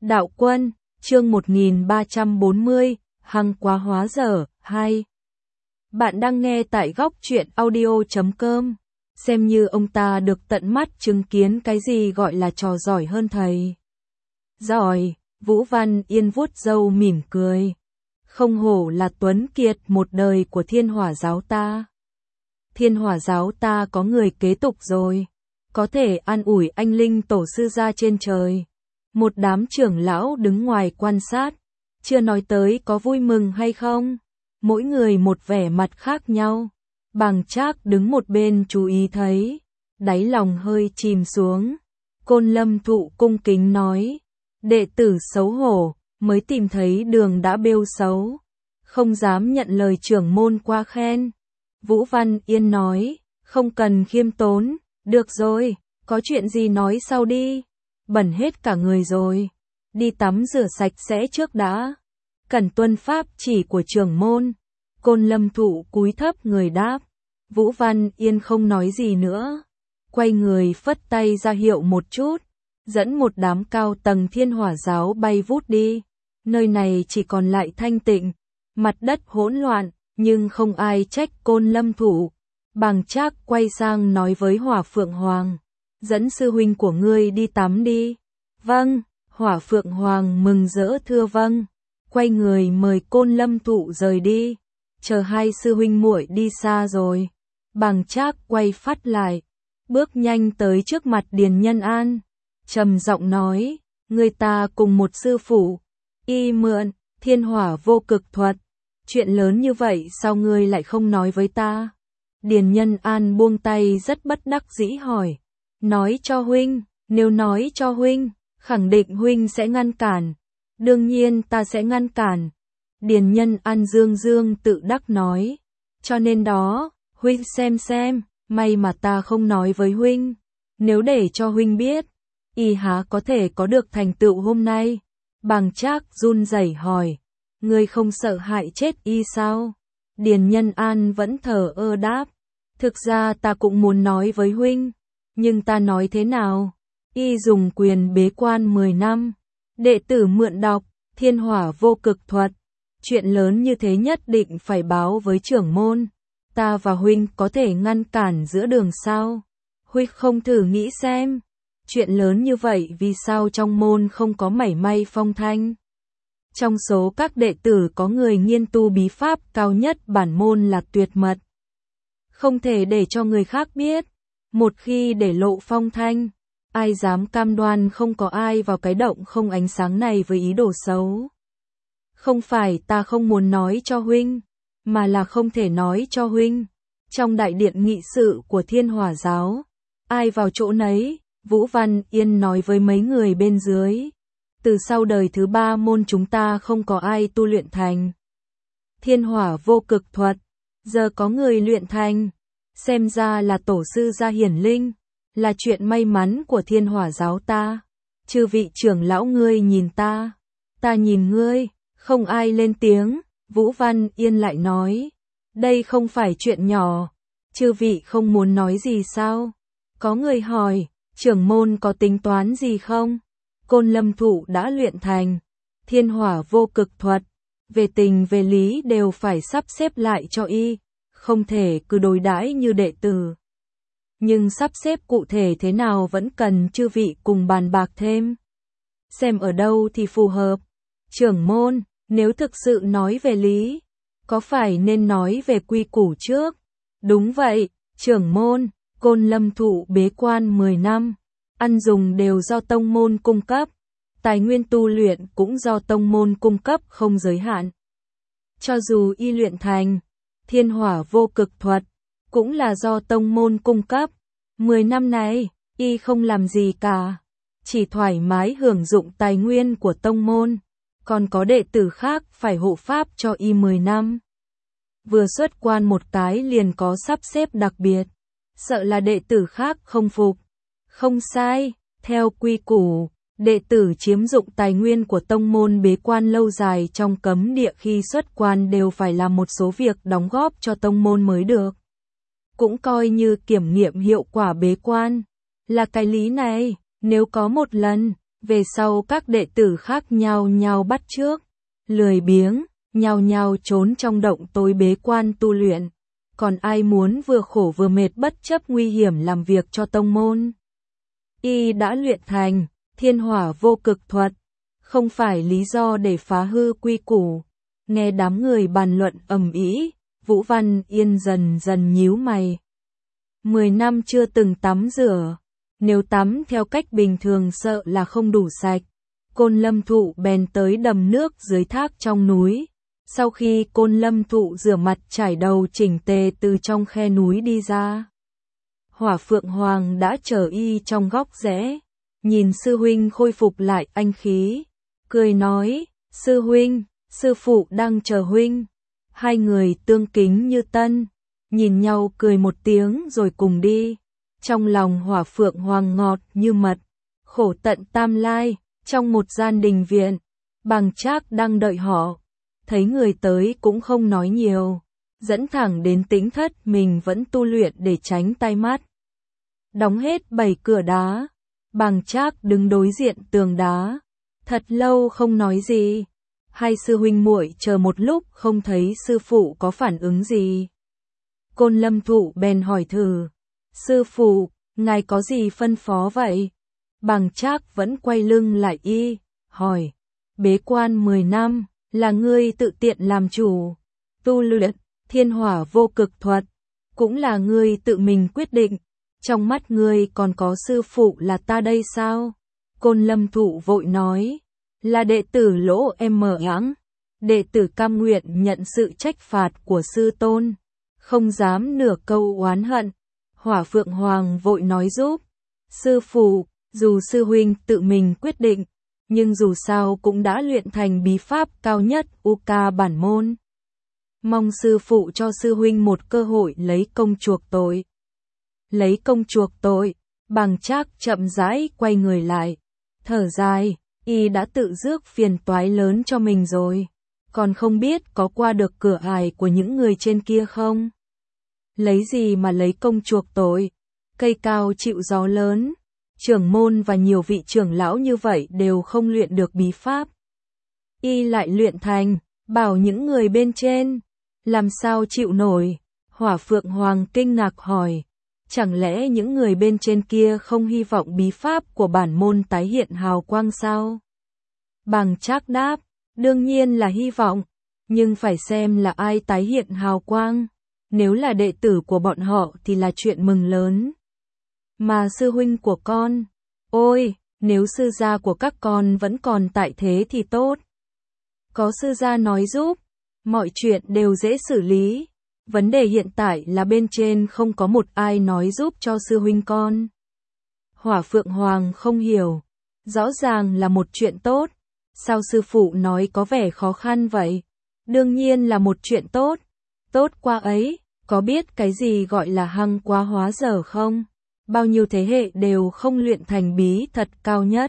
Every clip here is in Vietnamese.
Đạo Quân, chương 1340, Hăng quá hóa dở, 2. Bạn đang nghe tại góc truyện audio.com. Xem như ông ta được tận mắt chứng kiến cái gì gọi là trò giỏi hơn thầy. Giỏi, Vũ Văn Yên vuốt râu mỉm cười. Không hổ là tuấn kiệt một đời của Thiên Hỏa giáo ta. Thiên Hỏa giáo ta có người kế tục rồi. Có thể an ủi anh linh tổ sư ra trên trời. Một đám trưởng lão đứng ngoài quan sát. Chưa nói tới có vui mừng hay không. Mỗi người một vẻ mặt khác nhau. Bàng Trác đứng một bên chú ý thấy. Đáy lòng hơi chìm xuống. Côn Lâm Thụ cung kính nói. Đệ tử xấu hổ, mới tìm thấy đường đã bêu xấu. Không dám nhận lời trưởng môn qua khen. Vũ Văn Yên nói. Không cần khiêm tốn. Được rồi, có chuyện gì nói sau đi. Bẩn hết cả người rồi. Đi tắm rửa sạch sẽ trước đã. Cần tuân pháp chỉ của trưởng môn. Côn Lâm Thụ cúi thấp người đáp. Vũ Văn Yên không nói gì nữa. Quay người phất tay ra hiệu một chút. Dẫn một đám cao tầng Thiên Hỏa giáo bay vút đi. Nơi này chỉ còn lại thanh tịnh. Mặt đất hỗn loạn, nhưng không ai trách Côn Lâm Thụ. Bàng Trác quay sang nói với Hỏa Phượng Hoàng. Dẫn sư huynh của ngươi đi tắm đi. Vâng, Hỏa Phượng Hoàng mừng rỡ thưa vâng. Quay người mời Côn Lâm Thụ rời đi. Chờ hai sư huynh muội đi xa rồi. Bàng Trác quay phát lại. Bước nhanh tới trước mặt Điền Nhân An. Trầm giọng nói. Người ta cùng một sư phụ. Y mượn, Thiên Hỏa vô cực thuật. Chuyện lớn như vậy sao ngươi lại không nói với ta? Điền Nhân An buông tay rất bất đắc dĩ hỏi. Nói cho huynh, nếu nói cho huynh, khẳng định huynh sẽ ngăn cản. Đương nhiên ta sẽ ngăn cản. Điền Nhân An dương dương tự đắc nói. Cho nên đó, huynh xem, may mà ta không nói với huynh. Nếu để cho huynh biết, y há có thể có được thành tựu hôm nay. Bàng Trác run rẩy hỏi. Ngươi không sợ hại chết y sao? Điền Nhân An vẫn thờ ơ đáp. Thực ra ta cũng muốn nói với huynh. Nhưng ta nói thế nào? Y dùng quyền bế quan 10 năm. Đệ tử mượn đọc, Thiên Hỏa vô cực thuật. Chuyện lớn như thế nhất định phải báo với trưởng môn. Ta và huynh có thể ngăn cản giữa đường sao? Huynh không thử nghĩ xem. Chuyện lớn như vậy vì sao trong môn không có mảy may phong thanh? Trong số các đệ tử có người nghiên tu bí pháp cao nhất bản môn là tuyệt mật. Không thể để cho người khác biết. Một khi để lộ phong thanh, ai dám cam đoan không có ai vào cái động không ánh sáng này với ý đồ xấu. Không phải ta không muốn nói cho huynh, mà là không thể nói cho huynh. Trong đại điện nghị sự của Thiên Hỏa giáo, ai vào chỗ nấy, Vũ Văn Yên nói với mấy người bên dưới. Từ sau đời thứ 3 môn chúng ta không có ai tu luyện thành Thiên Hỏa vô cực thuật, giờ có người luyện thành. Xem ra là tổ sư gia hiển linh, là chuyện may mắn của Thiên Hỏa giáo ta. Chư vị trưởng lão ngươi nhìn ta nhìn ngươi, không ai lên tiếng. Vũ Văn Yên lại nói, đây không phải chuyện nhỏ, chư vị không muốn nói gì sao? Có người hỏi, trưởng môn có tính toán gì không? Côn Lâm Thụ đã luyện thành Thiên Hỏa vô cực thuật, về tình về lý đều phải sắp xếp lại cho y. Không thể cứ đối đãi như đệ tử. Nhưng sắp xếp cụ thể thế nào vẫn cần chư vị cùng bàn bạc thêm. Xem ở đâu thì phù hợp. Trưởng môn, nếu thực sự nói về lý, có phải nên nói về quy củ trước? Đúng vậy, trưởng môn, Côn Lâm Thụ bế quan 10 năm. Ăn dùng đều do tông môn cung cấp. Tài nguyên tu luyện cũng do tông môn cung cấp không giới hạn. Cho dù y luyện thành Thiên Hỏa vô cực thuật, cũng là do tông môn cung cấp. 10 năm này, y không làm gì cả. Chỉ thoải mái hưởng dụng tài nguyên của tông môn. Còn có đệ tử khác phải hộ pháp cho y 10 năm. Vừa xuất quan một cái liền có sắp xếp đặc biệt. Sợ là đệ tử khác không phục. Không sai, theo quy củ, đệ tử chiếm dụng tài nguyên của tông môn bế quan lâu dài trong cấm địa khi xuất quan đều phải làm một số việc đóng góp cho tông môn mới được. Cũng coi như kiểm nghiệm hiệu quả bế quan. Là cái lý này, nếu có một lần, Về sau các đệ tử khác nhao nhao bắt chước, lười biếng, nhao nhao trốn trong động tối bế quan tu luyện. Còn ai muốn vừa khổ vừa mệt bất chấp nguy hiểm làm việc cho tông môn. Y đã luyện thành Thiên Hỏa Vô Cực thuật, không phải lý do để phá hư quy củ. Nghe đám người bàn luận ầm ĩ, Vũ Văn Yên dần dần nhíu mày. 10 năm chưa từng tắm rửa, nếu tắm theo cách bình thường sợ là không đủ sạch. Côn Lâm Thụ bèn tới đầm nước dưới thác trong núi. Sau khi Côn Lâm Thụ rửa mặt trải đầu chỉnh tề từ trong khe núi đi ra, Hỏa Phượng Hoàng đã chờ y trong góc rẽ, nhìn sư huynh khôi phục lại anh khí, cười nói, sư huynh, sư phụ đang chờ huynh. Hai người tương kính như tân, nhìn nhau cười một tiếng rồi cùng đi. Trong lòng Hỏa Phượng Hoàng ngọt như mật, khổ tận tam lai. Trong một gian đình viện, Bàng Trác đang đợi họ, thấy người tới cũng không nói nhiều, dẫn thẳng đến Tĩnh Thất mình vẫn tu luyện để tránh tai mắt. Đóng hết 7 cửa đá, Bàng Trác đứng đối diện tường đá, thật lâu không nói gì. Hai sư huynh muội chờ một lúc không thấy sư phụ có phản ứng gì. Côn Lâm Thụ bèn hỏi thử, sư phụ, ngài có gì phân phó vậy? Bàng Trác vẫn quay lưng lại y, hỏi, bế quan 10 năm, là ngươi tự tiện làm chủ, tu luyện Thiên Hỏa Vô Cực thuật, cũng là ngươi tự mình quyết định, trong mắt ngươi còn có sư phụ là ta đây sao? Côn Lâm Thụ vội nói, là đệ tử Lỗ em mở ẵng, đệ tử cam nguyện nhận sự trách phạt của sư tôn, không dám nửa câu oán hận. Hỏa Phượng Hoàng vội nói giúp, sư phụ, dù sư huynh tự mình quyết định, nhưng dù sao cũng đã luyện thành bí pháp cao nhất U-Ca bản môn. Mong sư phụ cho sư huynh một cơ hội lấy công chuộc tội. Lấy công chuộc tội, Bàng Trác chậm rãi quay người lại, thở dài, y đã tự rước phiền toái lớn cho mình rồi, còn không biết có qua được cửa ải của những người trên kia không? Lấy gì mà lấy công chuộc tội? Cây cao chịu gió lớn. Trưởng môn và nhiều vị trưởng lão như vậy đều không luyện được bí pháp. Y lại luyện thành, bảo những người bên trên, làm sao chịu nổi? Hỏa Phượng Hoàng kinh ngạc hỏi, chẳng lẽ những người bên trên kia không hy vọng bí pháp của bản môn tái hiện hào quang sao? Bàng Trác đáp, đương nhiên là hy vọng, nhưng phải xem là ai tái hiện hào quang. Nếu là đệ tử của bọn họ thì là chuyện mừng lớn. Mà sư huynh của con, ôi, nếu sư gia của các con vẫn còn tại thế thì tốt. Có sư gia nói giúp, mọi chuyện đều dễ xử lý. Vấn đề hiện tại là bên trên không có một ai nói giúp cho sư huynh con. Hỏa Phượng Hoàng không hiểu, rõ ràng là một chuyện tốt, sao sư phụ nói có vẻ khó khăn vậy? Đương nhiên là một chuyện tốt, tốt qua ấy, có biết cái gì gọi là hăng quá hóa dở không? Bao nhiêu thế hệ đều không luyện thành bí thật cao nhất.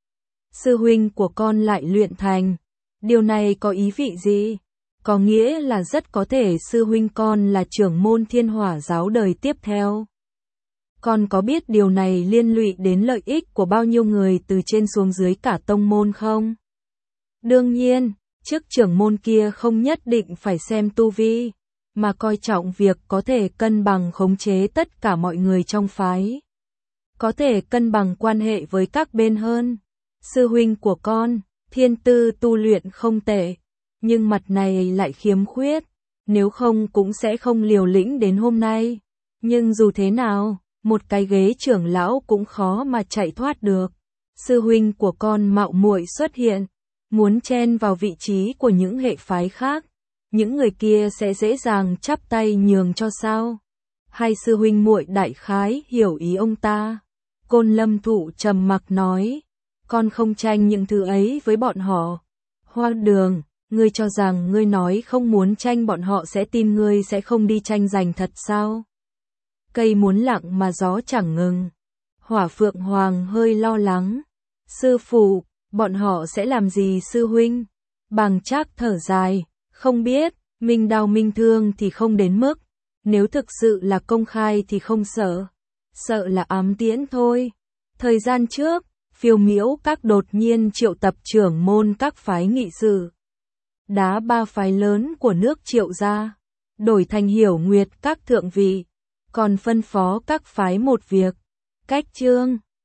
Sư huynh của con lại luyện thành. Điều này có ý vị gì? Có nghĩa là rất có thể sư huynh con là trưởng môn Thiên Hỏa giáo đời tiếp theo. Con có biết điều này liên lụy đến lợi ích của bao nhiêu người từ trên xuống dưới cả tông môn không? Đương nhiên, chức trưởng môn kia không nhất định phải xem tu vi, mà coi trọng việc có thể cân bằng khống chế tất cả mọi người trong phái. Có thể cân bằng quan hệ với các bên hơn. Sư huynh của con, thiên tư tu luyện không tệ, nhưng mặt này lại khiếm khuyết, nếu không cũng sẽ không liều lĩnh đến hôm nay. Nhưng dù thế nào, một cái ghế trưởng lão cũng khó mà chạy thoát được. Sư huynh của con mạo muội xuất hiện, muốn chen vào vị trí của những hệ phái khác. Những người kia sẽ dễ dàng chắp tay nhường cho sao? Hai sư huynh muội đại khái hiểu ý ông ta. Côn Lâm Thụ trầm mặc nói, con không tranh những thứ ấy với bọn họ. Hoa Đường, ngươi cho rằng ngươi nói không muốn tranh bọn họ sẽ tin ngươi sẽ không đi tranh giành thật sao? Cây muốn lặng mà gió chẳng ngừng. Hỏa Phượng Hoàng hơi lo lắng. Sư phụ, bọn họ sẽ làm gì sư huynh? Bàng Trác thở dài. Không biết, minh đao minh thương thì không đến mức, nếu thực sự là công khai thì không sợ, sợ là ám tiễn thôi. Thời gian trước, Phiêu Miễu Các đột nhiên triệu tập trưởng môn các phái nghị sự. Đá 3 phái lớn của nước Triệu ra, đổi thành Hiểu Nguyệt các thượng vị, còn phân phó các phái một việc. Cách chương